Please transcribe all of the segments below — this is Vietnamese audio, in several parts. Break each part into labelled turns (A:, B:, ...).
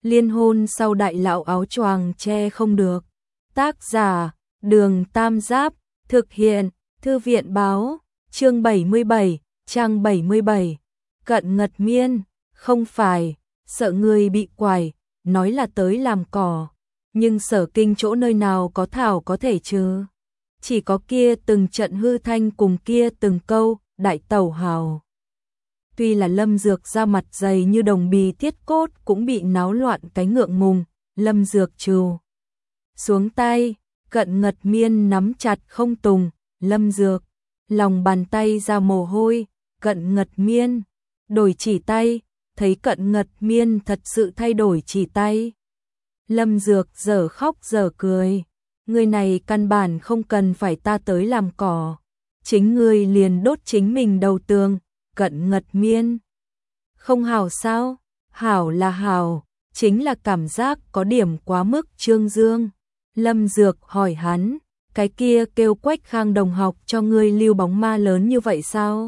A: Liên hôn sau đại lão áo choàng che không được. Tác giả, Đường Tam Giáp, thực hiện, Thư viện báo, chương 77, trang 77. Cận Ngật Miên, không phải, sợ người bị quải, nói là tới làm cỏ. Nhưng Sở Kinh chỗ nơi nào có thảo có thể chứ. Chỉ có kia từng trận hư thanh cùng kia từng câu, đại tẩu hào. Tuy là Lâm Dược ra mặt dày như đồng bì thiết cốt cũng bị náo loạn cái ngượng ngùng, Lâm Dược trừ xuống tay, Cận Ngật Miên nắm chặt không tùng, Lâm Dược, lòng bàn tay ra mồ hôi, Cận Ngật Miên, đổi chỉ tay, thấy Cận Ngật Miên thật sự thay đổi chỉ tay. Lâm Dược dở khóc dở cười, người này căn bản không cần phải ta tới làm cỏ, chính ngươi liền đốt chính mình đầu tường. Cận Ngật Miên, không hảo sao? Hảo là hảo, chính là cảm giác có điểm quá mức trương dương. Lâm Dược hỏi hắn, cái kia kêu Quách Khang đồng học cho ngươi lưu bóng ma lớn như vậy sao?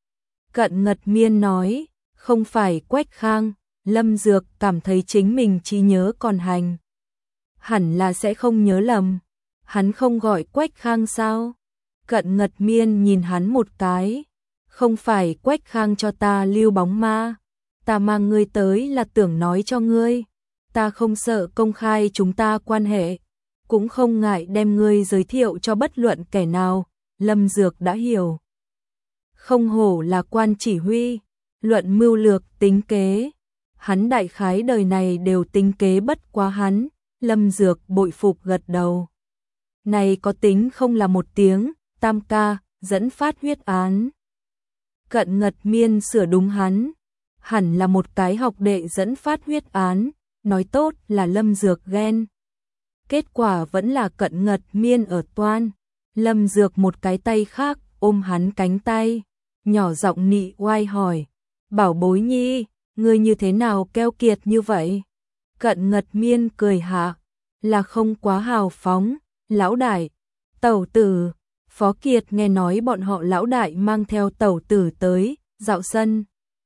A: Cận Ngật Miên nói, không phải Quách Khang. Lâm Dược cảm thấy chính mình trí nhớ còn hành, hẳn là sẽ không nhớ lầm. Hắn không gọi Quách Khang sao? Cận Ngật Miên nhìn hắn một cái, không phải Quách Khang cho ta lưu bóng ma, ta mang ngươi tới là tưởng nói cho ngươi, ta không sợ công khai chúng ta quan hệ, cũng không ngại đem ngươi giới thiệu cho bất luận kẻ nào. Lâm Dược đã hiểu, không hổ là quan chỉ huy, luận mưu lược tính kế, hắn đại khái đời này đều tính kế bất quá hắn. Lâm Dược bội phục gật đầu, này có tính không là một tiếng, tam ca, dẫn phát huyết án. Cận Ngật Miên sửa đúng hắn, hẳn là một cái học đệ dẫn phát huyết án, nói tốt là Lâm Dược ghen. Kết quả vẫn là Cận Ngật Miên ở toan. Lâm Dược một cái tay khác ôm hắn cánh tay, nhỏ giọng nị oai hỏi, bảo bối nhi, ngươi như thế nào keo kiệt như vậy? Cận Ngật Miên cười hạ, là không quá hào phóng, lão đại, tẩu tử. Phó Kiệt nghe nói bọn họ lão đại mang theo tẩu tử tới, dạo sân.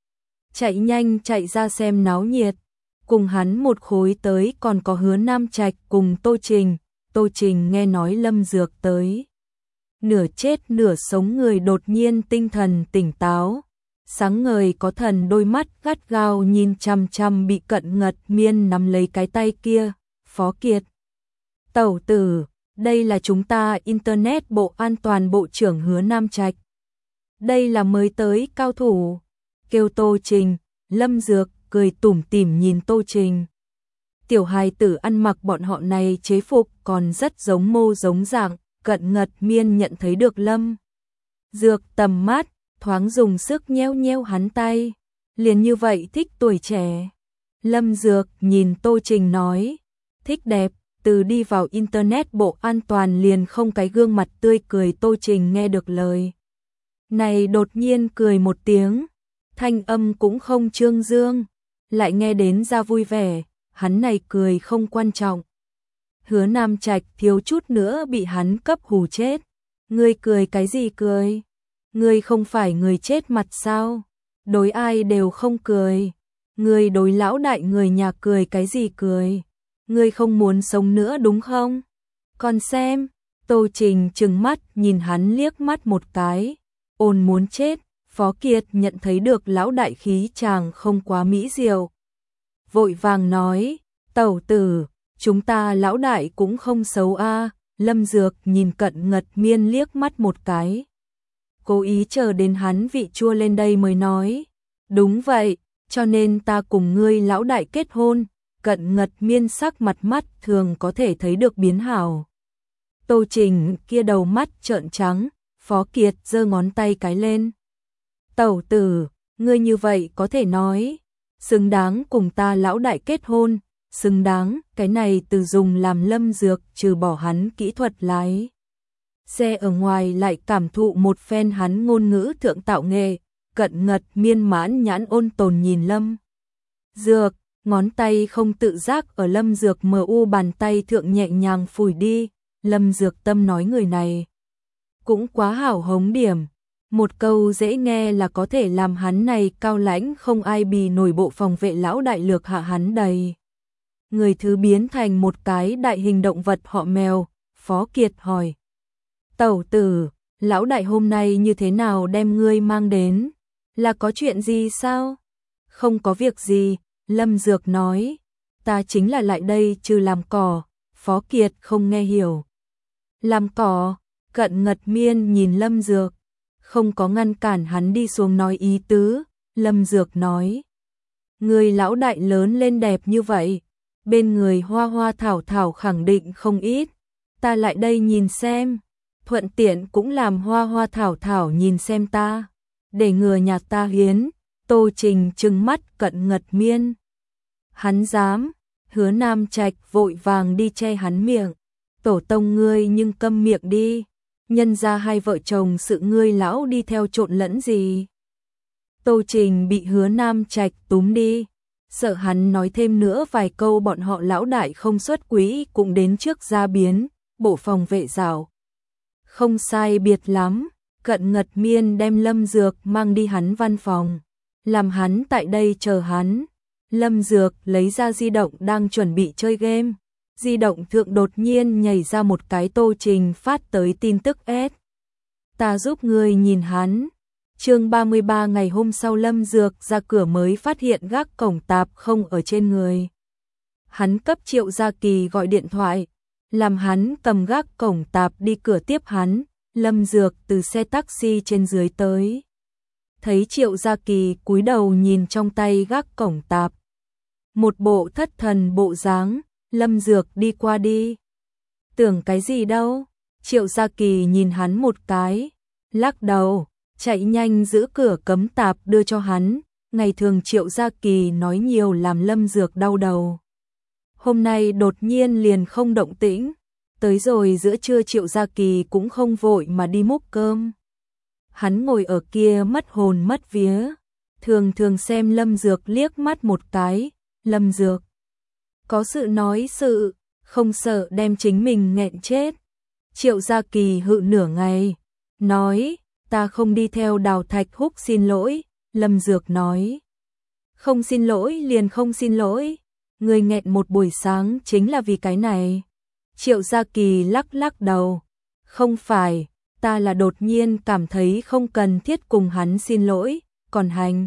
A: Chạy nhanh chạy ra xem náo nhiệt, cùng hắn một khối tới còn có Hứa Nam Trạch cùng Tô Trình. Tô Trình nghe nói Lâm Dược tới, nửa chết nửa sống người đột nhiên tinh thần tỉnh táo, sáng ngời có thần đôi mắt gắt gao nhìn chằm chằm bị Cận Ngật Miên nắm lấy cái tay kia. Phó Kiệt, tẩu tử, đây là chúng ta Internet Bộ An toàn Bộ trưởng Hứa Nam Trạch. Đây là mới tới cao thủ, kêu Tô Trình. Lâm Dược cười tủm tỉm nhìn Tô Trình. Tiểu hài tử ăn mặc bọn họ này chế phục còn rất giống mô giống dạng. Cận Ngật Miên nhận thấy được Lâm Dược tầm mắt, thoáng dùng sức nheo nheo hắn tay. Liền như vậy thích tuổi trẻ. Lâm Dược nhìn Tô Trình nói, thích đẹp. Từ đi vào Internet Bộ An toàn liền không cái gương mặt tươi cười. Tô Trình nghe được lời này đột nhiên cười một tiếng, thanh âm cũng không trương dương, lại nghe đến ra vui vẻ, hắn này cười không quan trọng. Hứa Nam Trạch thiếu chút nữa bị hắn cấp hù chết. Ngươi cười cái gì cười? Ngươi không phải người chết mặt sao? Đối ai đều không cười. Ngươi đối lão đại người nhà cười cái gì cười? Ngươi không muốn sống nữa đúng không? Còn xem, Tô Trình trừng mắt nhìn hắn liếc mắt một cái, ôn muốn chết. Phó Kiệt nhận thấy được lão đại khí chàng không quá mỹ diệu, vội vàng nói, tẩu tử, chúng ta lão đại cũng không xấu a. Lâm Dược nhìn Cận Ngật Miên liếc mắt một cái, cố ý chờ đến hắn vị chua lên đây mới nói, đúng vậy, cho nên ta cùng ngươi lão đại kết hôn. Cận Ngật Miên sắc mặt mắt thường có thể thấy được biến hảo. Tô Trình kia đầu mắt trợn trắng. Phó Kiệt giơ ngón tay cái lên, tẩu tử, ngươi như vậy có thể nói xứng đáng cùng ta lão đại kết hôn. Xứng đáng, cái này từ dùng làm Lâm Dược trừ bỏ hắn kỹ thuật lái xe ở ngoài lại cảm thụ một phen hắn ngôn ngữ thượng tạo nghệ. Cận Ngật Miên mãn nhãn ôn tồn nhìn Lâm Dược, ngón tay không tự giác ở Lâm Dược mờ u bàn tay thượng nhẹ nhàng phủi đi. Lâm Dược tâm nói người này cũng quá hảo hống điểm, một câu dễ nghe là có thể làm hắn này cao lãnh không ai bì nổi bộ phòng vệ lão đại lược hạ hắn đầy người thứ biến thành một cái đại hình động vật họ mèo, Phó Kiệt hỏi. Tẩu tử, lão đại hôm nay như thế nào đem ngươi mang đến? Là có chuyện gì sao? Không có việc gì, Lâm Dược nói. Ta chính là lại đây trừ làm cỏ, Phó Kiệt không nghe hiểu. Làm cỏ, Cận Ngật Miên nhìn Lâm Dược, không có ngăn cản hắn đi xuống nói ý tứ, Lâm Dược nói. Người lão đại lớn lên đẹp như vậy, bên người hoa hoa thảo thảo khẳng định không ít, ta lại đây nhìn xem, thuận tiện cũng làm hoa hoa thảo thảo nhìn xem ta, để ngừa nhà ta hiến. Tô Trình trừng mắt Cận Ngật Miên. Hắn dám, Hứa Nam Trạch vội vàng đi che hắn miệng. Tổ tông ngươi nhưng câm miệng đi, nhân ra hai vợ chồng sự ngươi lão đi theo trộn lẫn gì. Tô Trình bị Hứa Nam Trạch túm đi, sợ hắn nói thêm nữa vài câu bọn họ lão đại không xuất quỹ cũng đến trước ra biến, bộ phòng vệ rào. Không sai biệt lắm, Cận Ngật Miên đem Lâm Dược mang đi hắn văn phòng, làm hắn tại đây chờ hắn. Lâm Dược lấy ra di động đang chuẩn bị chơi game, di động thượng đột nhiên nhảy ra một cái Tô Trình phát tới tin tức S. Ta giúp ngươi nhìn hắn. Chương 33 ngày hôm sau Lâm Dược ra cửa mới phát hiện gác cổng tạp không ở trên người. Hắn cấp Triệu Gia Kỳ gọi điện thoại, làm hắn cầm gác cổng tạp đi cửa tiếp hắn. Lâm Dược từ xe taxi trên dưới tới. Thấy Triệu Gia Kỳ cúi đầu nhìn trong tay gác cổng tạp. Một bộ thất thần bộ dáng, Lâm Dược đi qua đi. Tưởng cái gì đâu? Triệu Gia Kỳ nhìn hắn một cái, lắc đầu, chạy nhanh giữ cửa cấm tạp đưa cho hắn. Ngày thường Triệu Gia Kỳ nói nhiều làm Lâm Dược đau đầu. Hôm nay đột nhiên liền không động tĩnh, tới rồi giữa trưa Triệu Gia Kỳ cũng không vội mà đi múc cơm. Hắn ngồi ở kia mất hồn mất vía, thường thường xem Lâm Dược liếc mắt một cái. Lâm Dược có sự nói sự, không sợ đem chính mình nghẹn chết. Triệu Gia Kỳ hự nửa ngày, nói, ta không đi theo Đào Thạch Húc xin lỗi. Lâm Dược nói, không xin lỗi liền không xin lỗi, người nghẹn một buổi sáng chính là vì cái này. Triệu Gia Kỳ lắc lắc đầu, không phải, ta là đột nhiên cảm thấy không cần thiết cùng hắn xin lỗi, còn hành.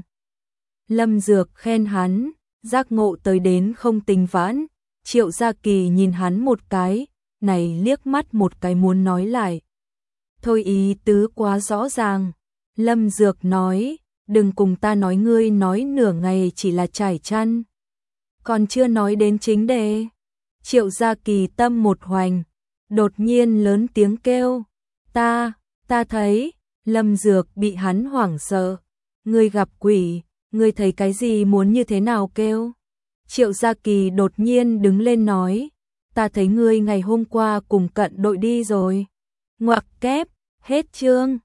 A: Lâm Dược khen hắn, giác ngộ tới đến không tình vãn. Triệu Gia Kỳ nhìn hắn một cái, này liếc mắt một cái muốn nói lại. Thôi ý tứ quá rõ ràng. Lâm Dược nói, đừng cùng ta nói ngươi nói nửa ngày chỉ là trải chăn. Còn chưa nói đến chính đề. Triệu Gia Kỳ tâm một hoành, đột nhiên lớn tiếng kêu. Ta thấy. Lâm Dược bị hắn hoảng sợ. Ngươi gặp quỷ, ngươi thấy cái gì muốn như thế nào kêu? Triệu Gia Kỳ đột nhiên đứng lên nói, ta thấy ngươi ngày hôm qua cùng Cận đội đi rồi. Ngoặc kép, hết chương.